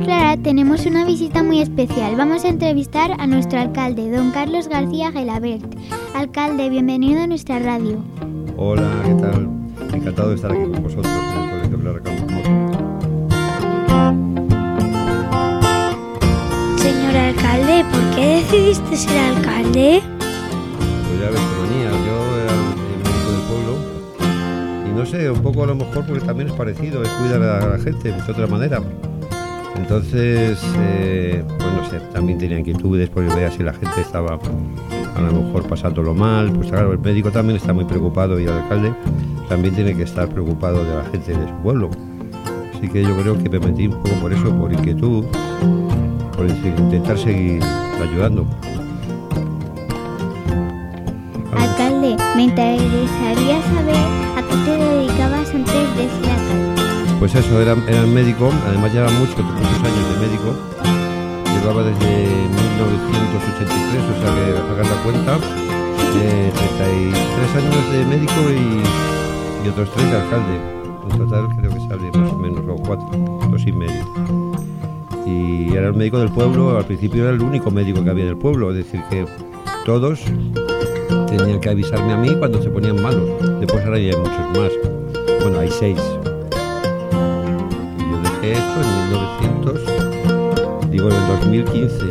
Clara tenemos una visita muy especial. Vamos a entrevistar a nuestro alcalde, don Carlos García Gelabert. Alcalde, bienvenido a nuestra radio. Hola, ¿qué tal? Encantado de estar aquí con vosotros en el Colegio Clara Campoamor. Señor alcalde, ¿por qué decidiste ser alcalde? Pues ya ves qué manía, yo era el médico del pueblo y no sé, un poco a lo mejor porque también es parecido, es cuidar a la gente de otra manera. Entonces, pues no sé, también tenía inquietudes porque veía si la gente estaba a lo mejor pasándolo mal. Pues claro, el médico también está muy preocupado y el alcalde también tiene que estar preocupado de la gente de su pueblo. Así que yo creo que me metí un poco por eso, por inquietud, por intentar seguir ayudando. Alcalde, me interesaría saber a qué te dedicabas antes de ser alcalde. Pues eso, era médico, además llevaba muchos años de médico. Llevaba desde 1983, o sea que a sacar la cuenta, 33 años de médico y otros 3 de alcalde. En total creo que sale más o menos, o 4, 2 y medio. Y era el médico del pueblo, al principio era el único médico que había en el pueblo, es decir que todos tenían que avisarme a mí cuando se ponían malos. Después ahora ya hay muchos más, bueno, hay 6. Y yo dejé esto en 2015,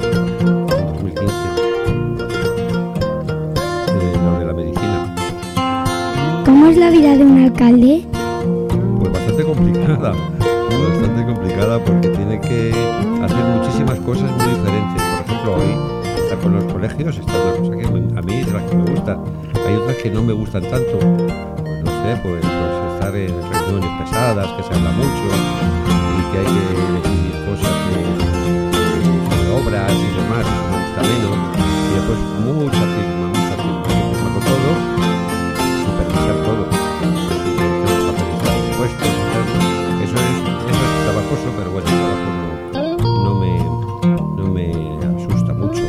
lo de la medicina. ¿Cómo es la vida de un alcalde? Pues bastante complicada porque tiene que hacer muchísimas cosas muy diferentes. Por ejemplo, hoy estar con los colegios está una cosa que a mí es de las que me gusta. Hay otras que no me gustan tanto. Pues no sé, pues estar en reuniones pesadas, que se habla mucho y que hay que decidir cosas sobre obras y demás, me gusta menos. Y después mucha firma con todo, supervisar todo. Eso es trabajoso, pero bueno, el trabajo no me asusta mucho.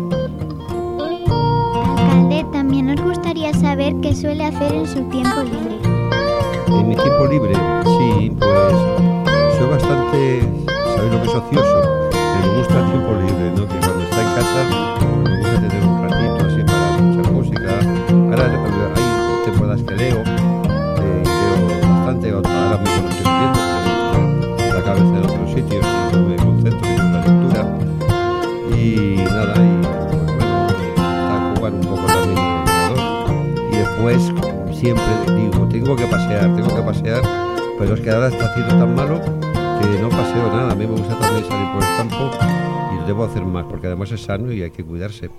Alcalde, también nos gustaría saber qué suele hacer en su tiempo libre. En mi tiempo libre, sí, pues soy bastante, ¿sabéis lo que es ocioso? Me gusta el tiempo libre, ¿no? Que cuando está en casa, pues me gusta tener un ratito así para escuchar música. Ahora hay temporadas que leo bastante, ahora mismo no estoy leyendo, pero la cabeza en otros sitios y no me concentro en la lectura. Y nada, pues bueno, a jugar un poco también en el ordenador. Y después siempre digo, tengo que pasear, pero es que ahora está haciendo tan malo que no paseo nada. A mí me gusta también salir por el campo y debo hacer más, porque además es sano y hay que cuidarse.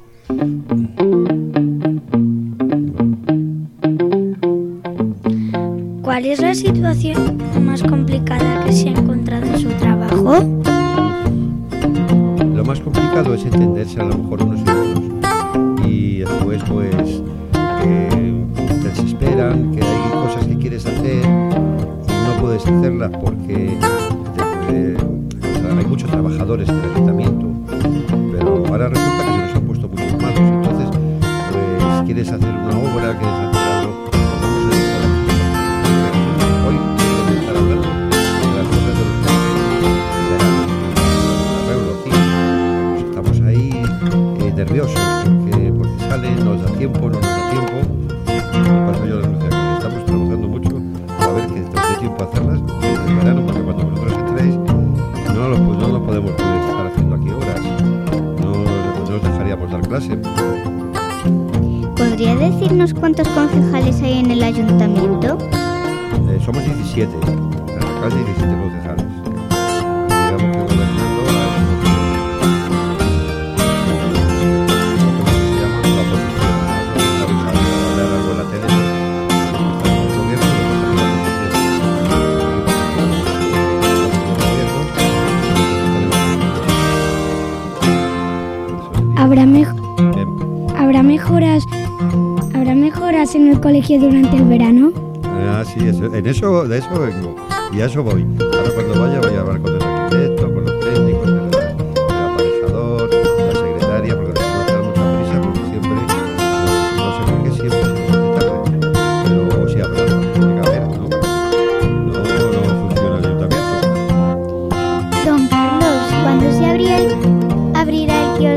¿Cuál es la situación más complicada que se ha encontrado en su trabajo? Lo más complicado es entenderse a lo mejor unos y otros. Y después pues te desesperan, que hay cosas que quieres hacer y no puedes hacerlas porque hay muchos trabajadores en el ayuntamiento, pero ahora resulta que se nos han puesto muchos malos. Entonces pues quieres hacer una obra, quieres hacer algo, hoy quiero estar hablando de las cosas de los arreglo aquí. Pues estamos ahí nerviosos porque salen, nos da tiempo, no nos da tiempo. Me paso yo la noche aquí, estamos trabajando mucho a ver que nos dé tiempo a hacerlas en el verano, porque cuando vosotros entréis no lo podemos estar haciendo aquí horas, no nos dejaríamos dar clase. ¿Podría decirnos cuántos concejales hay en el ayuntamiento? Somos 17, en la calle 17 concejales. Digamos que gobernando se llama la oposición. Hablar algo en la tele, está en el gobierno y luego está ¿Habrá mejoras en el colegio durante el verano? Sí, de eso vengo y a eso voy. Ahora cuando vaya voy a hablar con el arquitecto, con los técnicos, el aparejador, la secretaria, porque les tengo que dar mucha prisa porque siempre, no sé por qué siempre se nos hace tarde, pero sí habrá, tiene que haber, ¿no? No funciona el ayuntamiento. Don Carlos,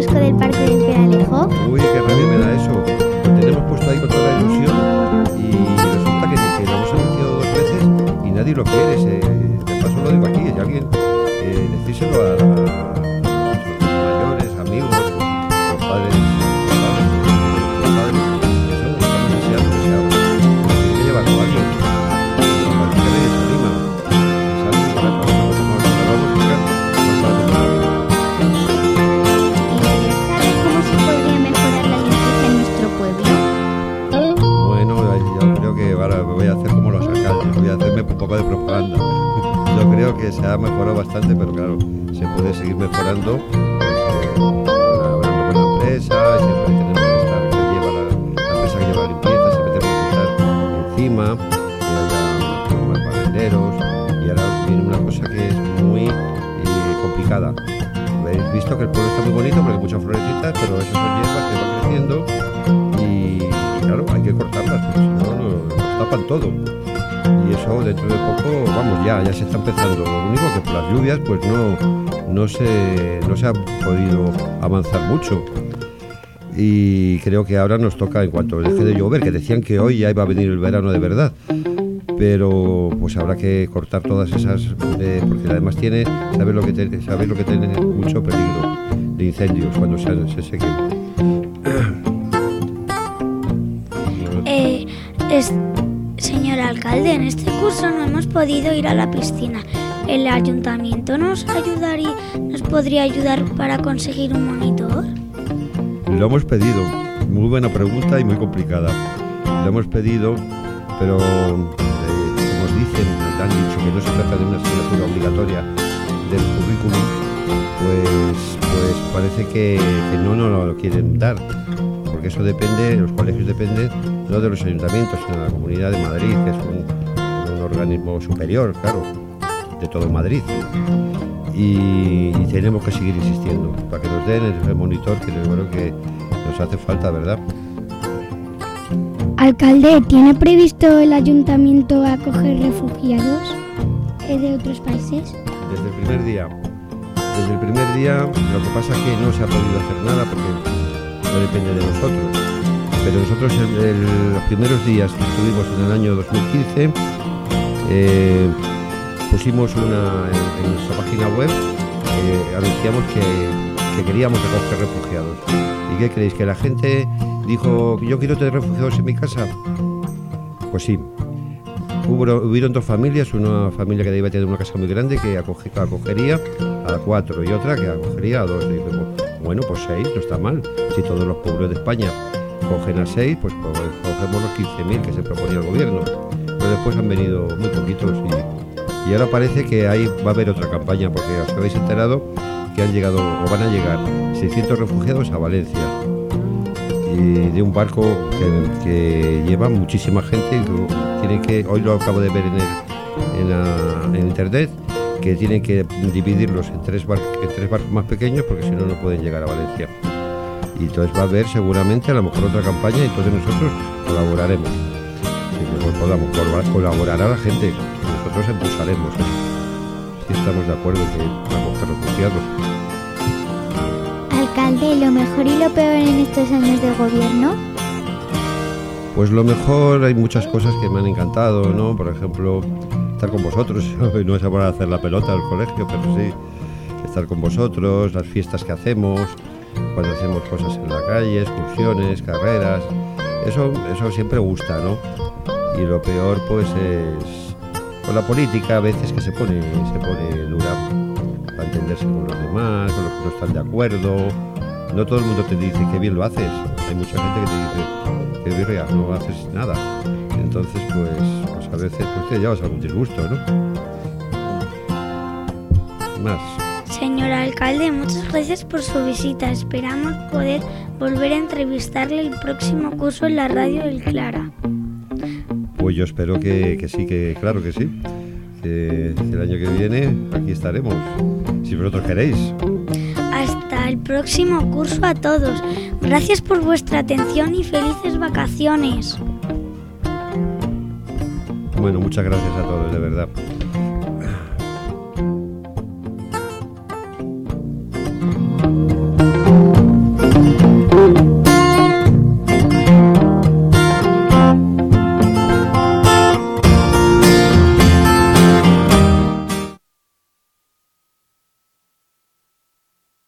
kiosco del Parque del Peralejo? Uy, qué rabia me da eso. Lo tenemos puesto ahí con toda la ilusión y resulta que lo hemos anunciado 2 veces y nadie lo quiere. De paso lo digo aquí, si alguien decírselo a los mayores, amigos, los padres, que son estamos deseando que se abra. Hay que llevarlo a alguien. Para que nadie se anima. Es algo que vamos a buscar más tarde. ¿Sabes cómo se podría mejorar la limpieza en nuestro pueblo? Bueno, yo creo que ahora voy a hacer como los alcaldes, voy a hacerme un poco de propaganda. Yo creo que se ha mejorado bastante, pero claro, se puede seguir mejorando hablando con la empresa, siempre tenemos que estar, que lleva la empresa que lleva la limpieza, siempre tenemos que estar encima, que haya más barrenderos, y ahora viene una cosa que es muy complicada. Habéis visto que el pueblo está muy bonito porque hay muchas florecitas, pero esas son hierbas que van creciendo y claro, hay que cortarlas porque si no nos tapan todo. Y eso dentro de poco, vamos, ya se está empezando. Lo único que por las lluvias pues no se ha podido avanzar mucho. Y creo que ahora nos toca, en cuanto deje de llover, que decían que hoy ya iba a venir el verano de verdad, pero pues habrá que cortar todas esas, porque además sabéis lo que tiene mucho peligro de incendios cuando se sequen. Señor alcalde, en este curso no hemos podido ir a la piscina. ¿El ayuntamiento nos podría ayudar para conseguir un monitor? Lo hemos pedido, muy buena pregunta y muy complicada. Lo hemos pedido, pero como os dicen, han dicho que no se trata de una asignatura obligatoria del currículum, pues parece que no nos lo quieren dar, porque eso depende, los colegios dependen no de los ayuntamientos, sino de la Comunidad de Madrid, que es un organismo superior, claro, de todo Madrid. Y tenemos que seguir insistiendo para que nos den el monitor, que yo creo que nos hace falta, ¿verdad? Alcalde, ¿tiene previsto el ayuntamiento acoger refugiados de otros países? Desde el primer día. Lo que pasa es que no se ha podido hacer nada porque no depende de nosotros. Pero nosotros los primeros días que estuvimos en el año 2015 pusimos en nuestra página web, anunciamos que queríamos acoger refugiados. ¿Y qué creéis? ¿Que la gente dijo yo quiero tener refugiados en mi casa? Pues sí. Hubieron 2 familias, una familia que iba a tener una casa muy grande que acogería a 4 y otra que acogería a 2. Y dijimos, bueno, pues 6, no está mal. Si todos los pueblos de España cogen a 6, pues cogemos los 15.000 que se proponía el gobierno. Pero después han venido muy poquitos y ahora parece que ahí va a haber otra campaña, porque os habéis enterado que han llegado o van a llegar 600 refugiados a Valencia, y de un barco que lleva muchísima gente. Hoy lo acabo de ver en internet, que tienen que dividirlos en tres barcos más pequeños, porque si no pueden llegar a Valencia. Y entonces va a haber seguramente a lo mejor otra campaña, y entonces nosotros colaboraremos. Si podamos colaborar a la gente, nosotros impulsaremos eso. Si estamos de acuerdo que vamos a refugiados. Alcalde, ¿lo mejor y lo peor en estos años de gobierno? Pues lo mejor, hay muchas cosas que me han encantado, ¿no? Por ejemplo, estar con vosotros. No es para hacer la pelota al colegio, pero sí estar con vosotros, las fiestas que hacemos, cuando hacemos cosas en la calle, excursiones, carreras. Eso siempre gusta, ¿no? Y lo peor, pues, es con la política, a veces que se pone dura para entenderse con los demás, con los que no están de acuerdo. No todo el mundo te dice que bien lo haces. Hay mucha gente que te dice que birria, no haces nada. Entonces, pues a veces te llevas algún disgusto, ¿no? Más. Señor alcalde, muchas gracias por su visita. Esperamos poder volver a entrevistarle el próximo curso en la radio del Clara. Pues yo espero que sí, que claro que sí. Que el año que viene aquí estaremos, si vosotros queréis. Hasta el próximo curso a todos. Gracias por vuestra atención y felices vacaciones. Bueno, muchas gracias a todos, de verdad.